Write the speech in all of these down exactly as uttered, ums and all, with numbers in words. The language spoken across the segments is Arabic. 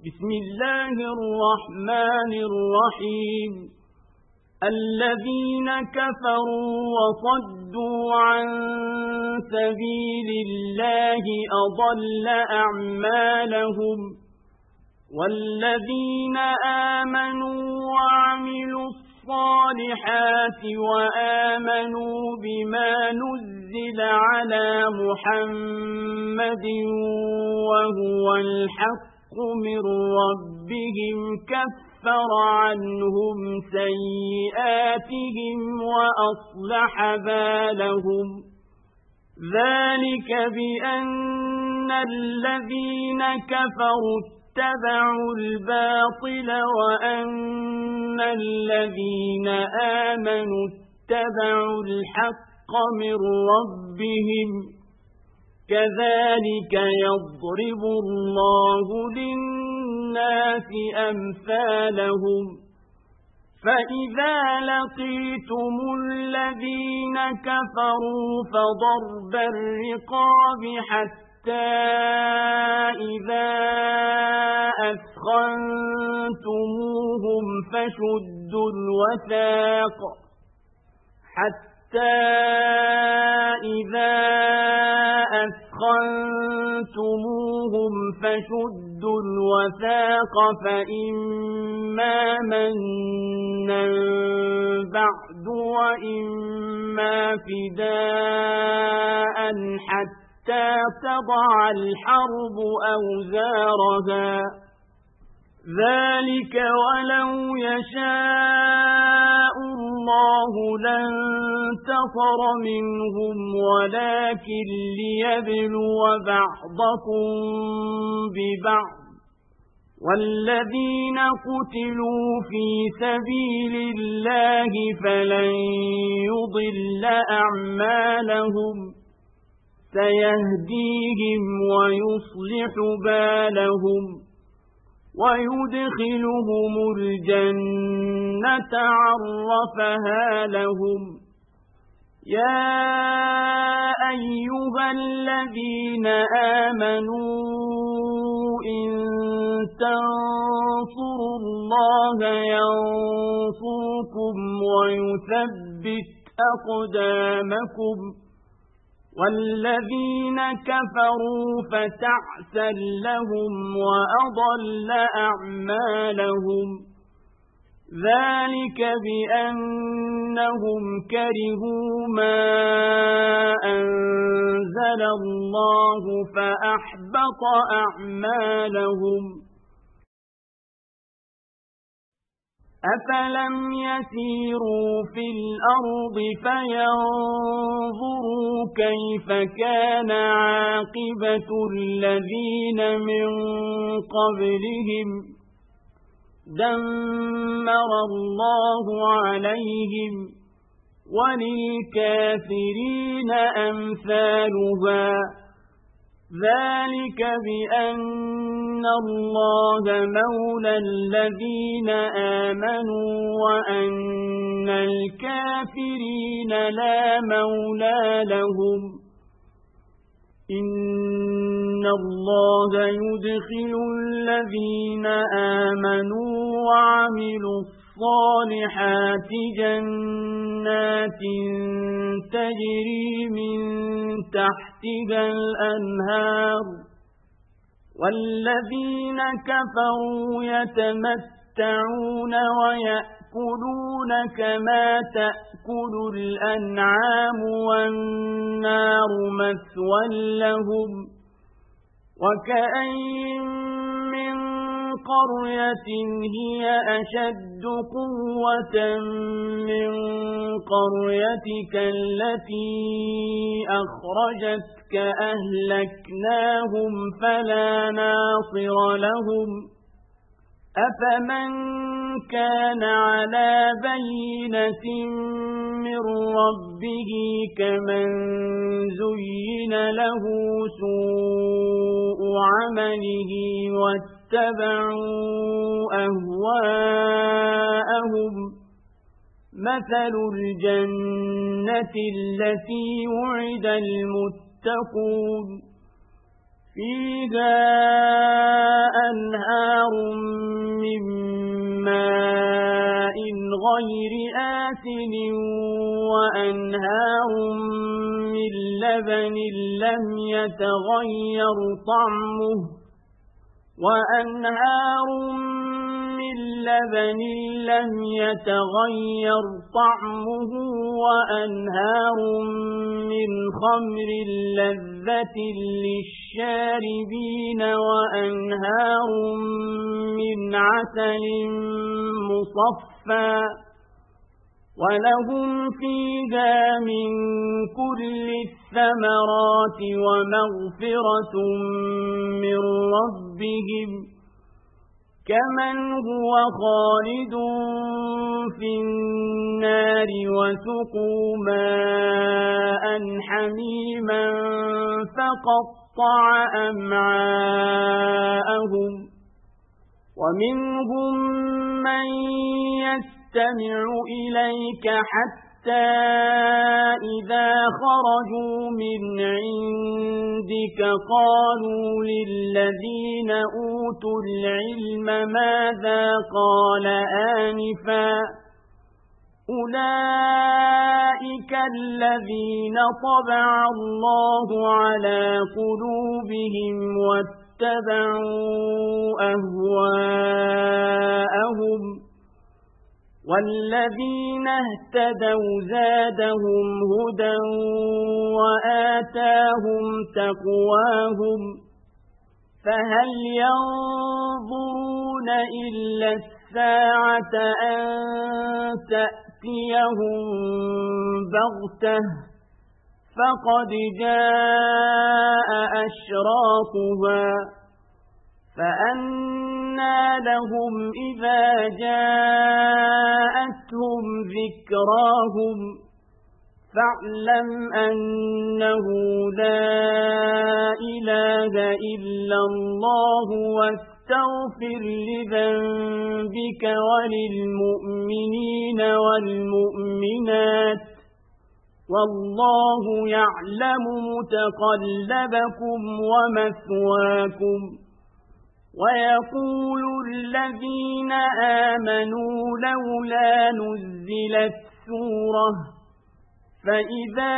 بسم الله الرحمن الرحيم الذين كفروا وصدوا عن سبيل الله أضل أعمالهم والذين آمنوا وعملوا الصالحات وآمنوا بما نزل على محمد وهو الحق من ربهم كفر عنهم سيئاتهم وأصلح بالهم ذلك بأن الذين كفروا اتبعوا الباطل وأن الذين آمنوا اتبعوا الحق من ربهم كذلك يضرب الله للناس أمثالهم فإذا لقيتم الذين كفروا فضرب الرقاب حتى إذا أثخنتموهم فشدوا الوثاق حتى إذا أثخنتموهم فشدوا الوثاق فإما منا بعد وإما فداء حتى تضع الحرب أوزارها ذلك ولو يشاء الله لانتصر منهم ولكن ليبلو بعضكم ببعض والذين قتلوا في سبيل الله فلن يضل أعمالهم سيهديهم ويصلح بالهم ويدخلهم الجنة عرفها لهم يا أيها الذين آمنوا إن تنصروا الله ينصركم ويثبت أقدامكم والذين كفروا فتعسا لهم وأضل أعمالهم ذلك بأنهم كرهوا ما أنزل الله فأحبط أعمالهم أفلم يسيروا في الأرض فينظروا كيف كان عاقبة الذين من قبلهم دمر الله عليهم وللكافرين أمثالها ذلك بأن الله مولى الذين آمنوا وأن الكافرين لا مولى لهم إن الله يدخل الذين آمنوا وعملوا الصالحات جنات تجري من تحتها الأنهار والذين كفروا يتمتعون ويأكلون كما تأكل الأنعام والنار مثوى لهم وكأين من قرية هي أشد قوة من قريتك التي أخرجتك أهلكناهم فلا ناصر لهم أفمن كان على بينة من ربه كمن زين له سوء عمله واتبعوا أهواءهم مثل الجنة التي وعد المتقون فيها أنهار عسل وأنهار من لبن لم يتغير طعمه وأنهار من لبن لم يتغير طعمه وأنهار من خمر لذة للشاربين وأنهار من عسل مصفى ولهم فيها من كل الثمرات ومغفرة من ربهم كمن هو خالد في النار وسقوا ماء حميما فقطع أمعاءهم ومنهم من يستمع إليك حتى إذا خرجوا من عندك قالوا للذين أوتوا العلم ماذا قال آنفا أولئك الذين طبع الله على قلوبهم واتبعوا أهواءهم والذين اهتدوا زادهم هدى وآتاهم تقواهم فهل ينظرون إلا الساعة أن تأتيهم بغتة فقد جاء أشراطها فأنى لهم إذا جاءتهم ذكراهم فاعلم أنه لا إله إلا الله واستغفر لذنبك وللمؤمنين والمؤمنات والله يعلم متقلبكم ومثواكم ويقول الذين آمنوا لولا نزلت سورة فإذا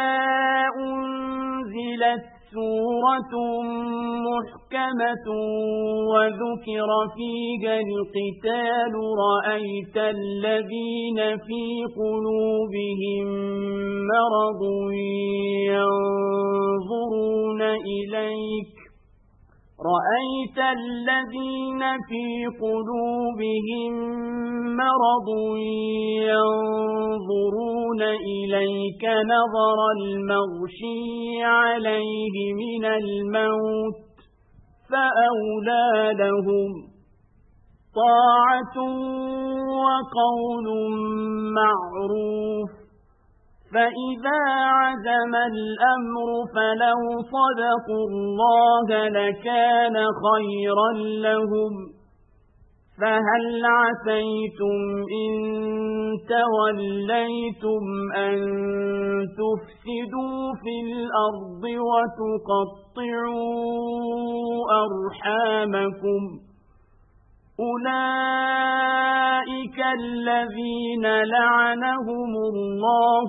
أنزلت سورة محكمة وذكر فيها القتال رأيت الذين في قلوبهم مرض ينظرون إليك رأيت الذين في قلوبهم مرض ينظرون إليك نظر المغشي عليه من الموت فأولى لهم طاعة وقول معروف فإذا عزم الأمر فلو صدقوا الله لكان خيرا لهم فهل عسيتم إن توليتم أن تفسدوا في الأرض وتقطعوا أرحامكم أولئك الذين لعنهم الله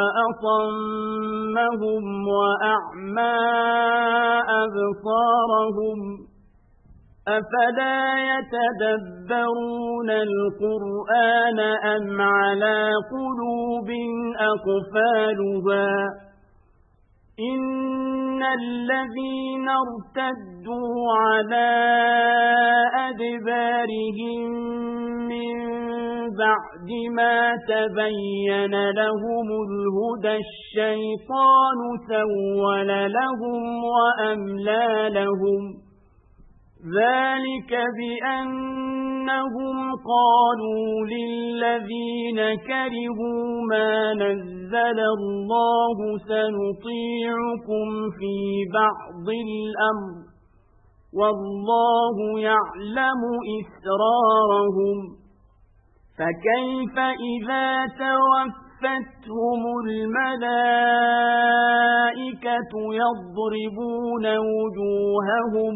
فأصمهم وأعمى أبصارهم أفلا يتدبرون القرآن أم على قلوب أقفالها إن الذين ارتدوا على أدبارهم من بعد ما تبين لهم الهدى الشيطان سول لهم وأملى لهم ذلك بأنهم قالوا للذين كرهوا ما نزل الله سنطيعكم في بعض الأمر والله يعلم إسرارهم فكيف إذا توفتهم الملائكة يضربون وجوههم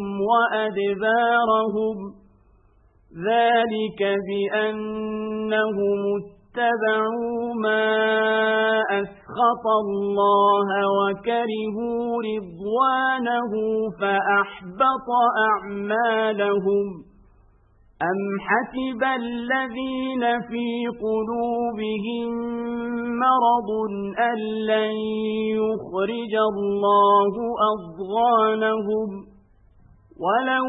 وأدبارهم ذلك بأنهم اتبعوا ما أسخط الله وكرهوا رضوانه فأحبط أعمالهم أم حسب الذين في قلوبهم مرض أن لن يخرج الله أضغانهم ولو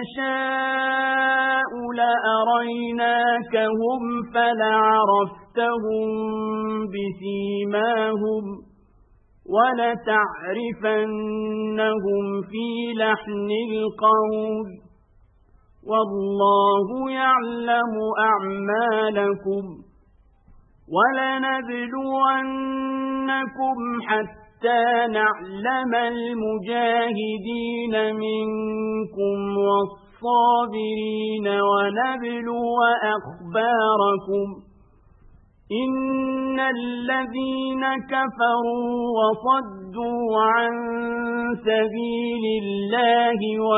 نشاء لأريناكهم فلعرفتهم بسيماهم ولتعرفنهم في لحن القول والله يعلم أعمالكم ولنبلونكم حتى نعلم المجاهدين منكم والصابرين ونبلو أخباركم إن الذين كفروا وصدوا عن سبيل الله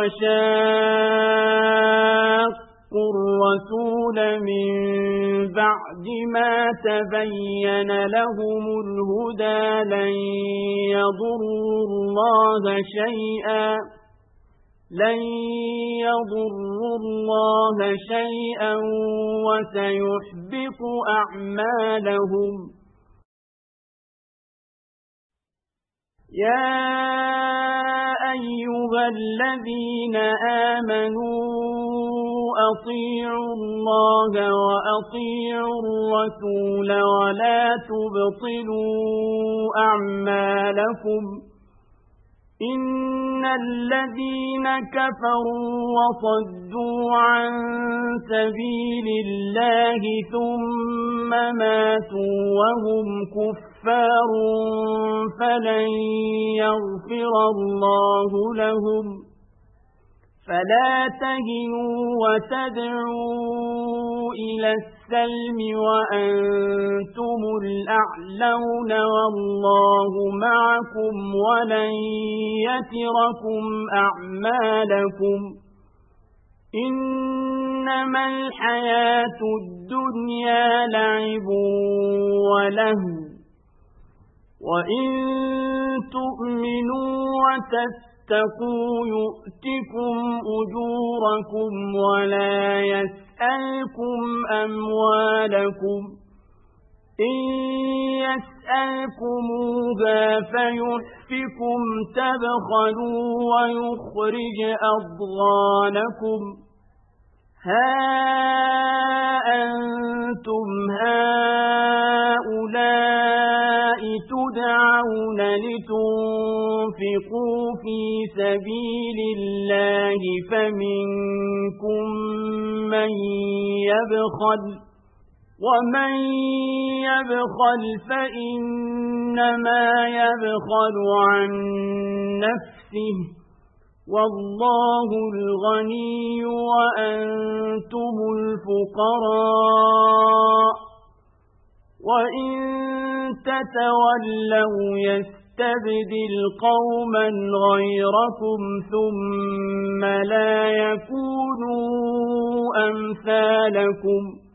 وشاقوا الرسول من بعد ما تبين لهم الهدى لن يضروا الله شيئا لن يضروا الله شيئا وسيحبط أعمالهم يا أيها الذين آمنوا أطيعوا الله وأطيعوا الرسول ولا تبطلوا أعمالكم إن الذين كفروا وصدوا عن سبيل الله ثم ماتوا وهم كفار فلن يغفر الله لهم فلا تهنوا وتدعوا إلى السلم وأنتم الأعلون والله معكم ولن يتركم أعمالكم إنما الحياة الدنيا لعب ولهو وإن تؤمنوا وتتقوا يؤتكم أجوركم ولا يسألكم أموالكم إن يسألكموها فيحفكم تبخلوا ويخرج أضغانكم ها أنتم هؤلاء تدعون لتنفقوا في سبيل الله فمنكم من يبخل ومن يبخل فإنما يبخل عن نفسه والله الغني وأنتم الفقراء وإن تتولوا يستبدل قوما غيركم ثم لا يكونوا أمثالكم